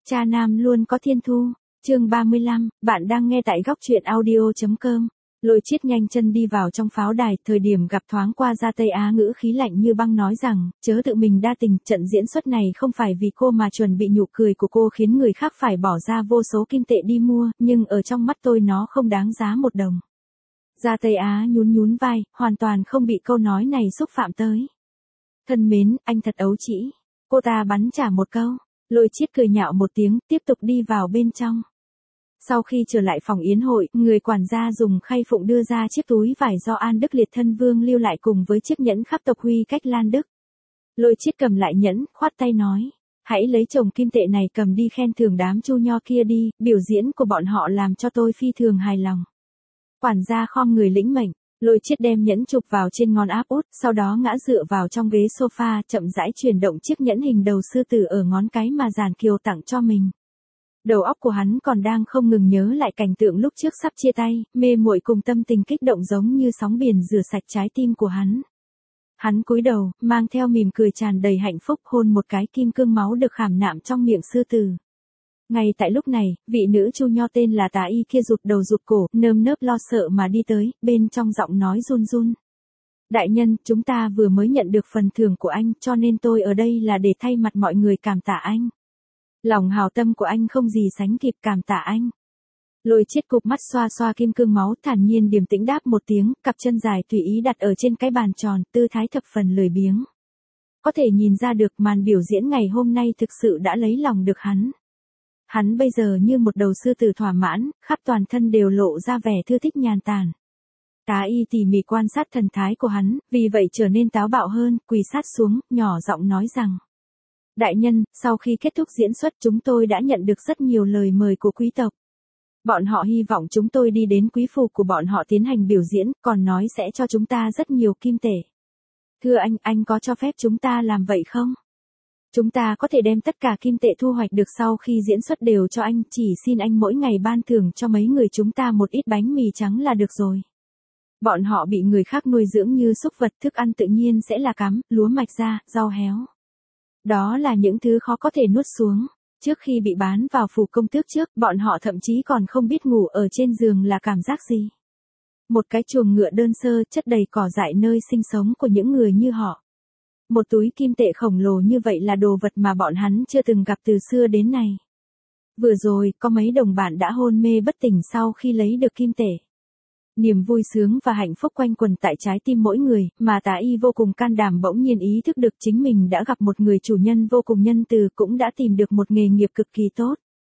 Cha nam luôn có thiên thu. Chương 35, bạn đang nghe tại góc truyện audio.com. Lôi Chiết nhanh chân đi vào trong pháo đài, thời điểm gặp thoáng qua Gia Tây Á ngữ khí lạnh như băng nói rằng, chớ tự mình đa tình, trận diễn xuất này không phải vì cô mà chuẩn bị nụ cười của cô khiến người khác phải bỏ ra vô số kim tệ đi mua, nhưng ở trong mắt tôi nó không đáng giá một đồng. Gia Tây Á nhún nhún vai, hoàn toàn không bị câu nói này xúc phạm tới. Thân mến, anh thật ấu trĩ. Cô ta bắn trả một câu. Lôi Chiết cười nhạo một tiếng, tiếp tục đi vào bên trong. Sau khi trở lại phòng yến hội, người quản gia dùng khay phụng đưa ra chiếc túi vải do An Đức Liệt thân vương lưu lại cùng với chiếc nhẫn khắp tộc huy cách Lan Đức. Lôi Chiết cầm lại nhẫn, khoát tay nói, hãy lấy chồng kim tệ này cầm đi khen thưởng đám chu nho kia đi, biểu diễn của bọn họ làm cho tôi phi thường hài lòng. Quản gia khom người lĩnh mệnh. Lôi Chiết đem nhẫn chụp vào trên ngón áp út, sau đó ngã dựa vào trong ghế sofa, chậm rãi chuyển động chiếc nhẫn hình đầu sư tử ở ngón cái mà Giản Kiều tặng cho mình. Đầu óc của hắn còn đang không ngừng nhớ lại cảnh tượng lúc trước sắp chia tay, mê muội cùng tâm tình kích động giống như sóng biển rửa sạch trái tim của hắn. Hắn cúi đầu, mang theo mỉm cười tràn đầy hạnh phúc hôn một cái kim cương máu được khảm nạm trong miệng sư tử. Ngay tại lúc này, vị nữ chu nho tên là Tá Y kia rụt đầu rụt cổ, nơm nớp lo sợ mà đi tới, bên trong giọng nói run run. Đại nhân, chúng ta vừa mới nhận được phần thưởng của anh, cho nên tôi ở đây là để thay mặt mọi người cảm tạ anh. Lòng hào tâm của anh không gì sánh kịp, cảm tạ anh. Lôi Chiết cụp mắt xoa xoa kim cương máu, thản nhiên điềm tĩnh đáp một tiếng, cặp chân dài tùy ý đặt ở trên cái bàn tròn, tư thái thập phần lười biếng. Có thể nhìn ra được màn biểu diễn ngày hôm nay thực sự đã lấy lòng được hắn. Hắn bây giờ như một đầu sư tử thỏa mãn, khắp toàn thân đều lộ ra vẻ thư thích nhàn tản. Tá Y tỉ mỉ quan sát thần thái của hắn, vì vậy trở nên táo bạo hơn, quỳ sát xuống, nhỏ giọng nói rằng. Đại nhân, sau khi kết thúc diễn xuất chúng tôi đã nhận được rất nhiều lời mời của quý tộc. Bọn họ hy vọng chúng tôi đi đến quý phủ của bọn họ tiến hành biểu diễn, còn nói sẽ cho chúng ta rất nhiều kim tệ. Thưa anh có cho phép chúng ta làm vậy không? Chúng ta có thể đem tất cả kim tệ thu hoạch được sau khi diễn xuất đều cho anh, chỉ xin anh mỗi ngày ban thưởng cho mấy người chúng ta một ít bánh mì trắng là được rồi. Bọn họ bị người khác nuôi dưỡng như súc vật, thức ăn tự nhiên sẽ là cám, lúa mạch ra, rau héo. Đó là những thứ khó có thể nuốt xuống. Trước khi bị bán vào phủ công tước trước, bọn họ thậm chí còn không biết ngủ ở trên giường là cảm giác gì. Một cái chuồng ngựa đơn sơ, chất đầy cỏ dại nơi sinh sống của những người như họ. Một túi kim tệ khổng lồ như vậy là đồ vật mà bọn hắn chưa từng gặp từ xưa đến nay. Vừa rồi, có mấy đồng bạn đã hôn mê bất tỉnh sau khi lấy được kim tệ. Niềm vui sướng và hạnh phúc quanh quẩn tại trái tim mỗi người, mà Tá Y vô cùng can đảm bỗng nhiên ý thức được chính mình đã gặp một người chủ nhân vô cùng nhân từ, cũng đã tìm được một nghề nghiệp cực kỳ tốt.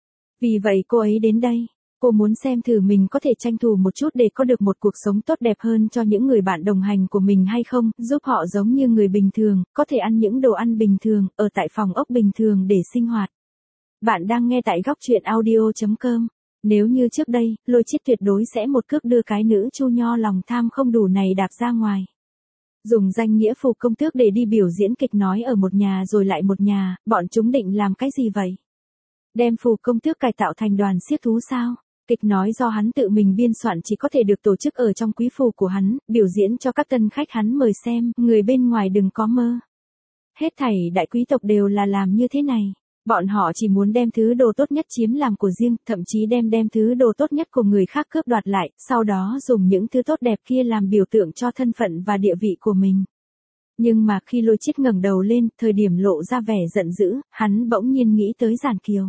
Vì vậy cô ấy đến đây. Cô muốn xem thử mình có thể tranh thủ một chút để có được một cuộc sống tốt đẹp hơn cho những người bạn đồng hành của mình hay không, giúp họ giống như người bình thường, có thể ăn những đồ ăn bình thường, ở tại phòng ốc bình thường để sinh hoạt. Bạn đang nghe tại góc truyện audio.com. Nếu như trước đây, Lôi Chiết tuyệt đối sẽ một cước đưa cái nữ chu nho lòng tham không đủ này đạp ra ngoài. Dùng danh nghĩa phủ công tước để đi biểu diễn kịch nói ở một nhà rồi lại một nhà, bọn chúng định làm cái gì vậy? Đem phủ công tước cải tạo thành đoàn xiếc thú sao? Kịch nói do hắn tự mình biên soạn chỉ có thể được tổ chức ở trong quý phủ của hắn, biểu diễn cho các tân khách hắn mời xem, người bên ngoài đừng có mơ. Hết thảy đại quý tộc đều là làm như thế này. Bọn họ chỉ muốn đem thứ đồ tốt nhất chiếm làm của riêng, thậm chí đem thứ đồ tốt nhất của người khác cướp đoạt lại, sau đó dùng những thứ tốt đẹp kia làm biểu tượng cho thân phận và địa vị của mình. Nhưng mà khi Lôi Chiết ngẩng đầu lên, thời điểm lộ ra vẻ giận dữ, hắn bỗng nhiên nghĩ tới Giản Kiều.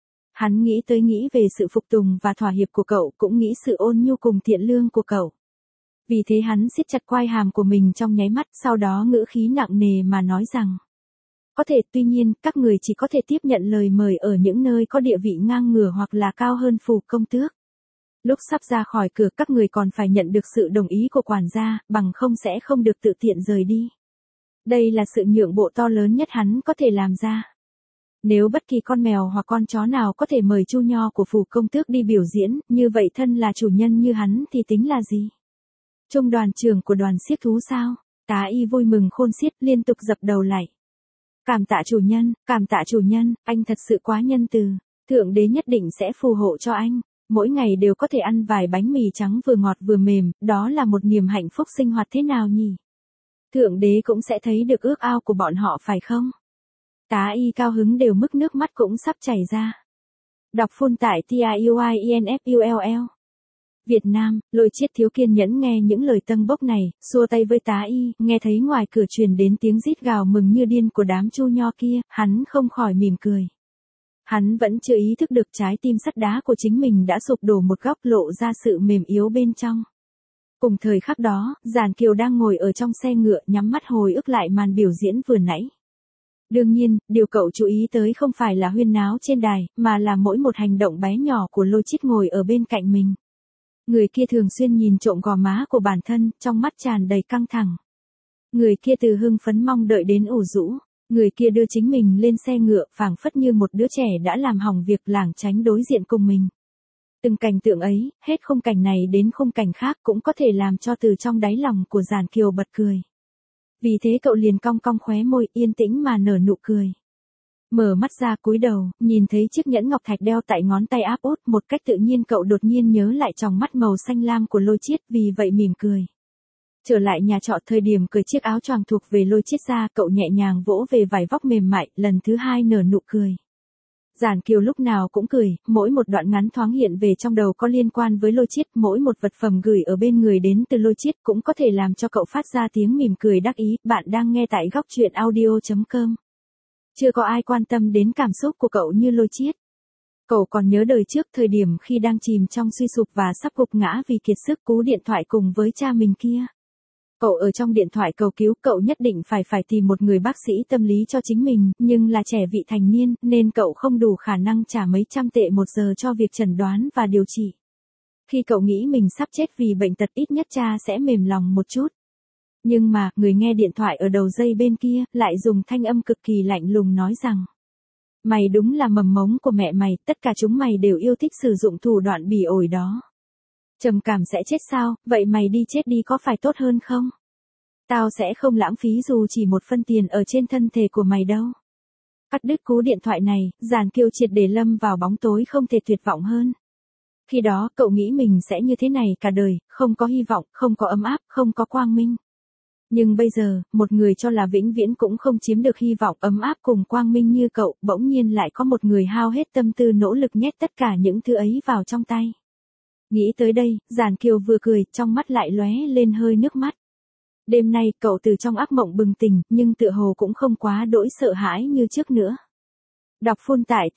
Hắn nghĩ về sự phục tùng và thỏa hiệp của cậu, cũng nghĩ sự ôn nhu cùng thiện lương của cậu. Vì thế hắn siết chặt quai hàm của mình trong nháy mắt, sau đó ngữ khí nặng nề mà nói rằng. Có thể, tuy nhiên, các người chỉ có thể tiếp nhận lời mời ở những nơi có địa vị ngang ngửa hoặc là cao hơn phủ công tước. Lúc sắp ra khỏi cửa các người còn phải nhận được sự đồng ý của quản gia, bằng không sẽ không được tự tiện rời đi. Đây là sự nhượng bộ to lớn nhất hắn có thể làm ra. Nếu bất kỳ con mèo hoặc con chó nào có thể mời chu nho của phủ công tước đi biểu diễn, như vậy thân là chủ nhân như hắn thì tính là gì? Trung đoàn trưởng của đoàn xiếc thú sao? Tá Y vui mừng khôn xiết liên tục dập đầu lại. Cảm tạ chủ nhân, anh thật sự quá nhân từ. Thượng đế nhất định sẽ phù hộ cho anh. Mỗi ngày đều có thể ăn vài bánh mì trắng vừa ngọt vừa mềm, đó là một niềm hạnh phúc sinh hoạt thế nào nhỉ? Thượng đế cũng sẽ thấy được ước ao của bọn họ phải không? Tá Y cao hứng đều mức nước mắt cũng sắp chảy ra. Đọc full tại TIUIENFULL. Việt Nam, Lôi Chiết thiếu kiên nhẫn nghe những lời tâng bốc này, xua tay với tá y, nghe thấy ngoài cửa truyền đến tiếng rít gào mừng như điên của đám chu nho kia, hắn không khỏi mỉm cười. Hắn vẫn chưa ý thức được trái tim sắt đá của chính mình đã sụp đổ một góc, lộ ra sự mềm yếu bên trong. Cùng thời khắc đó, Giản Kiều đang ngồi ở trong xe ngựa nhắm mắt hồi ức lại màn biểu diễn vừa nãy. Đương nhiên, điều cậu chú ý tới không phải là huyên náo trên đài, mà là mỗi một hành động bé nhỏ của Lôi Chiết ngồi ở bên cạnh mình. Người kia thường xuyên nhìn trộm gò má của bản thân, trong mắt tràn đầy căng thẳng. Người kia từ hưng phấn mong đợi đến ủ rũ. Người kia đưa chính mình lên xe ngựa, phảng phất như một đứa trẻ đã làm hỏng việc lảng tránh đối diện cùng mình. Từng cảnh tượng ấy, hết khung cảnh này đến khung cảnh khác cũng có thể làm cho từ trong đáy lòng của Giản Kiều bật cười. Vì thế cậu liền cong cong khóe môi, yên tĩnh mà nở nụ cười. Mở mắt ra cúi đầu, nhìn thấy chiếc nhẫn ngọc thạch đeo tại ngón tay áp út, một cách tự nhiên cậu đột nhiên nhớ lại tròng mắt màu xanh lam của Lôi Chiết, vì vậy mỉm cười. Trở lại nhà trọ, thời điểm cởi chiếc áo choàng thuộc về Lôi Chiết ra, cậu nhẹ nhàng vỗ về vải vóc mềm mại, lần thứ hai nở nụ cười. Giản Kiều lúc nào cũng cười, mỗi một đoạn ngắn thoáng hiện về trong đầu có liên quan với Lôi Chiết, mỗi một vật phẩm gửi ở bên người đến từ Lôi Chiết cũng có thể làm cho cậu phát ra tiếng mỉm cười đắc ý. Bạn đang nghe tại góc truyện audio.com. Chưa có ai quan tâm đến cảm xúc của cậu như Lôi Chiết. Cậu còn nhớ đời trước, thời điểm khi đang chìm trong suy sụp và sắp gục ngã vì kiệt sức, cú điện thoại cùng với cha mình kia. Cậu ở trong điện thoại cầu cứu, cậu nhất định phải tìm một người bác sĩ tâm lý cho chính mình, nhưng là trẻ vị thành niên, nên cậu không đủ khả năng trả mấy trăm tệ một giờ cho việc chẩn đoán và điều trị. Khi cậu nghĩ mình sắp chết vì bệnh tật, ít nhất cha sẽ mềm lòng một chút. Nhưng mà, người nghe điện thoại ở đầu dây bên kia, lại dùng thanh âm cực kỳ lạnh lùng nói rằng: mày đúng là mầm mống của mẹ mày, tất cả chúng mày đều yêu thích sử dụng thủ đoạn bỉ ổi đó. Trầm cảm sẽ chết sao, vậy mày đi chết đi có phải tốt hơn không? Tao sẽ không lãng phí dù chỉ một phân tiền ở trên thân thể của mày đâu. Cắt đứt cú điện thoại này, Giản Kiều triệt để lâm vào bóng tối không thể tuyệt vọng hơn. Khi đó, cậu nghĩ mình sẽ như thế này cả đời, không có hy vọng, không có ấm áp, không có quang minh. Nhưng bây giờ, một người cho là vĩnh viễn cũng không chiếm được hy vọng, ấm áp cùng quang minh như cậu, bỗng nhiên lại có một người hao hết tâm tư nỗ lực nhét tất cả những thứ ấy vào trong tay. Nghĩ tới đây, Giản Kiều vừa cười, trong mắt lại lóe lên hơi nước mắt. Đêm nay, cậu từ trong ác mộng bừng tỉnh, nhưng tựa hồ cũng không quá đỗi sợ hãi như trước nữa. Đọc full tại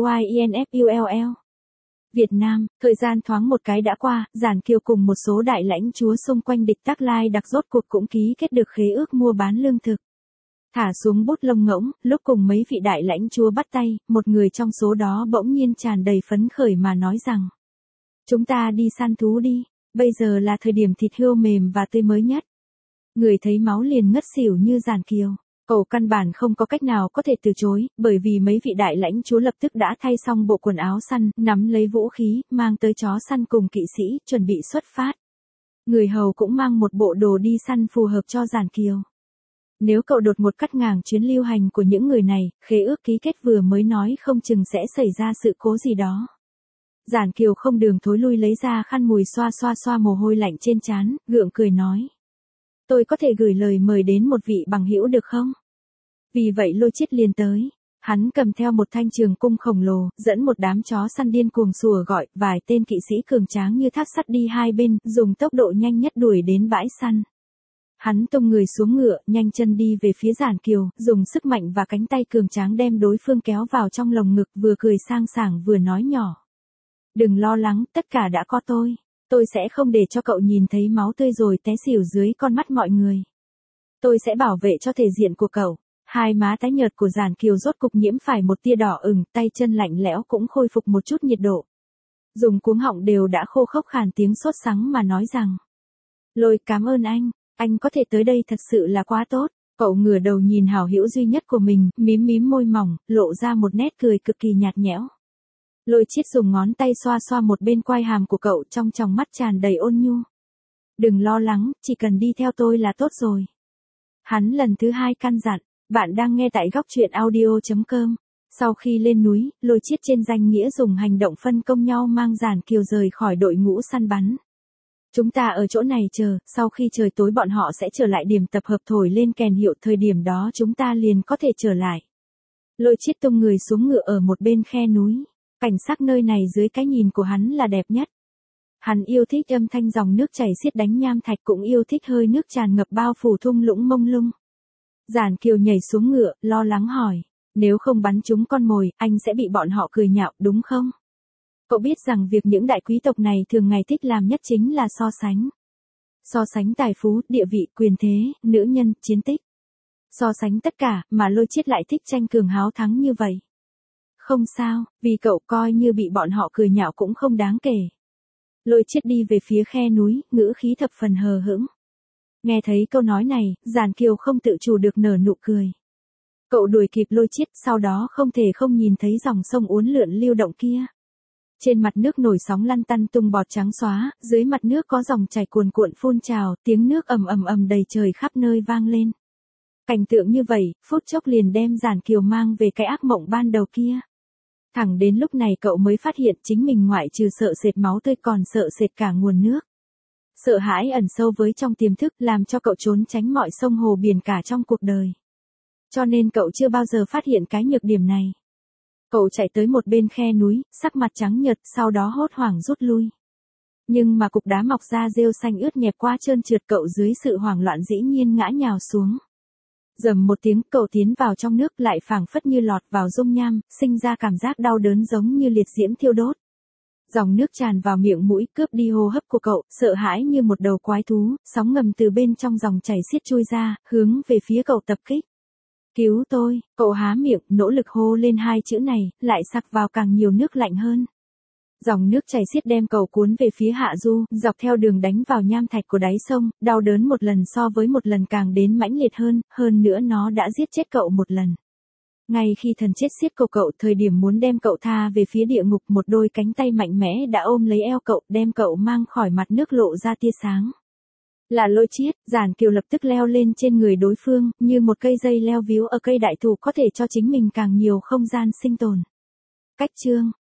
TIUIENFULL. Việt Nam, thời gian thoáng một cái đã qua, Giản Kiều cùng một số đại lãnh chúa xung quanh địch Đắc Lai Đặc rốt cuộc cũng ký kết được khế ước mua bán lương thực. Thả xuống bút lông ngỗng, lúc cùng mấy vị đại lãnh chúa bắt tay, một người trong số đó bỗng nhiên tràn đầy phấn khởi mà nói rằng: chúng ta đi săn thú đi, bây giờ là thời điểm thịt hươu mềm và tươi mới nhất. Người thấy máu liền ngất xỉu như Giản Kiều. Cậu căn bản không có cách nào có thể từ chối, bởi vì mấy vị đại lãnh chúa lập tức đã thay xong bộ quần áo săn, nắm lấy vũ khí, mang tới chó săn cùng kỵ sĩ, chuẩn bị xuất phát. Người hầu cũng mang một bộ đồ đi săn phù hợp cho Giản Kiều. Nếu cậu đột ngột cắt ngang chuyến lưu hành của những người này, khế ước ký kết vừa mới nói không chừng sẽ xảy ra sự cố gì đó. Giản Kiều không đường thối lui lấy ra khăn mùi xoa mồ hôi lạnh trên trán, gượng cười nói: tôi có thể gửi lời mời đến một vị bằng hữu được không? Vì vậy Lôi Chiết liền tới. Hắn cầm theo một thanh trường cung khổng lồ, dẫn một đám chó săn điên cuồng sủa gọi, vài tên kỵ sĩ cường tráng như thác sắt đi hai bên, dùng tốc độ nhanh nhất đuổi đến bãi săn. Hắn tung người xuống ngựa, nhanh chân đi về phía Giản Kiều, dùng sức mạnh và cánh tay cường tráng đem đối phương kéo vào trong lồng ngực, vừa cười sang sảng vừa nói nhỏ: đừng lo lắng, tất cả đã có tôi. Tôi sẽ không để cho cậu nhìn thấy máu tươi rồi té xỉu dưới con mắt mọi người. Tôi sẽ bảo vệ cho thể diện của cậu. Hai má tái nhợt của Giản Kiều rốt cục nhiễm phải một tia đỏ ửng, tay chân lạnh lẽo cũng khôi phục một chút nhiệt độ. Dùng cuống họng đều đã khô khốc khàn tiếng sốt sắng mà nói rằng: Lôi, cảm ơn anh có thể tới đây thật sự là quá tốt. Cậu ngửa đầu nhìn hảo hữu duy nhất của mình, mím môi mỏng, lộ ra một nét cười cực kỳ nhạt nhẽo. Lôi Chiết dùng ngón tay xoa một bên quai hàm của cậu, trong tròng mắt tràn đầy ôn nhu. Đừng lo lắng, chỉ cần đi theo tôi là tốt rồi. Hắn lần thứ hai căn dặn. Bạn đang nghe tại góc truyện audio.com. Sau khi lên núi, Lôi Chiết trên danh nghĩa dùng hành động phân công nhau mang Giản Kiều rời khỏi đội ngũ săn bắn. Chúng ta ở chỗ này chờ, sau khi trời tối bọn họ sẽ trở lại điểm tập hợp thổi lên kèn hiệu, thời điểm đó chúng ta liền có thể trở lại. Lôi Chiết tung người xuống ngựa ở một bên khe núi. Cảnh sắc nơi này dưới cái nhìn của hắn là đẹp nhất. Hắn yêu thích âm thanh dòng nước chảy xiết đánh nham thạch, cũng yêu thích hơi nước tràn ngập bao phủ thung lũng mông lung. Giản Kiều nhảy xuống ngựa, lo lắng hỏi, nếu không bắn trúng con mồi, anh sẽ bị bọn họ cười nhạo, đúng không? Cậu biết rằng việc những đại quý tộc này thường ngày thích làm nhất chính là so sánh. So sánh tài phú, địa vị, quyền thế, nữ nhân, chiến tích. So sánh tất cả, mà Lôi Chiết lại thích tranh cường háo thắng như vậy. Không sao, vì cậu coi như bị bọn họ cười nhạo cũng không đáng kể. Lôi Chiết đi về phía khe núi, ngữ khí thập phần hờ hững. Nghe thấy câu nói này, Giản Kiều không tự chủ được nở nụ cười. Cậu đuổi kịp Lôi Chiết, sau đó không thể không nhìn thấy dòng sông uốn lượn lưu động kia. Trên mặt nước nổi sóng lăn tăn tung bọt trắng xóa, dưới mặt nước có dòng chảy cuồn cuộn phun trào, tiếng nước ầm ầm ầm đầy trời khắp nơi vang lên. Cảnh tượng như vậy, phút chốc liền đem Giản Kiều mang về cái ác mộng ban đầu kia. Thẳng đến lúc này cậu mới phát hiện chính mình ngoại trừ sợ sệt máu tươi còn sợ sệt cả nguồn nước. Sợ hãi ẩn sâu với trong tiềm thức làm cho cậu trốn tránh mọi sông hồ biển cả trong cuộc đời. Cho nên cậu chưa bao giờ phát hiện cái nhược điểm này. Cậu chạy tới một bên khe núi, sắc mặt trắng nhợt, sau đó hốt hoảng rút lui. Nhưng mà cục đá mọc ra rêu xanh ướt nhẹp quá trơn trượt, cậu dưới sự hoảng loạn dĩ nhiên ngã nhào xuống. Rầm một tiếng, cậu tiến vào trong nước, lại phảng phất như lọt vào dung nham, sinh ra cảm giác đau đớn giống như liệt diễm thiêu đốt. Dòng nước tràn vào miệng mũi, cướp đi hô hấp của cậu, sợ hãi như một đầu quái thú, sóng ngầm từ bên trong dòng chảy xiết chui ra, hướng về phía cậu tập kích. Cứu tôi, cậu há miệng, nỗ lực hô lên hai chữ này, lại sặc vào càng nhiều nước lạnh hơn. Dòng nước chảy xiết đem cậu cuốn về phía hạ du, dọc theo đường đánh vào nham thạch của đáy sông, đau đớn một lần so với một lần càng đến mãnh liệt hơn nữa nó đã giết chết cậu một lần. Ngay khi thần chết xiết cậu, thời điểm muốn đem cậu tha về phía địa ngục, một đôi cánh tay mạnh mẽ đã ôm lấy eo cậu, đem cậu mang khỏi mặt nước lộ ra tia sáng. Là Lôi Chiết. Giản Kiều lập tức leo lên trên người đối phương, như một cây dây leo víu ở cây đại thụ, có thể cho chính mình càng nhiều không gian sinh tồn. Cách chương